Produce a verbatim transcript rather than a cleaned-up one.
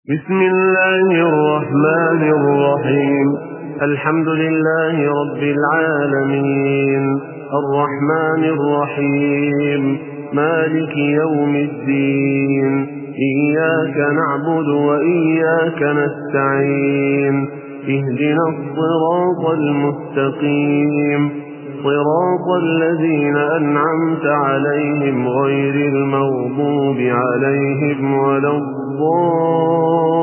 بسم الله الرحمن الرحيم. الحمد لله رب العالمين، الرحمن الرحيم، مالك يوم الدين. إياك نعبد وإياك نستعين، اهدنا الصراط المستقيم، صراط الذين أنعمت عليهم غير المغضوب عليهم ولا الضالين.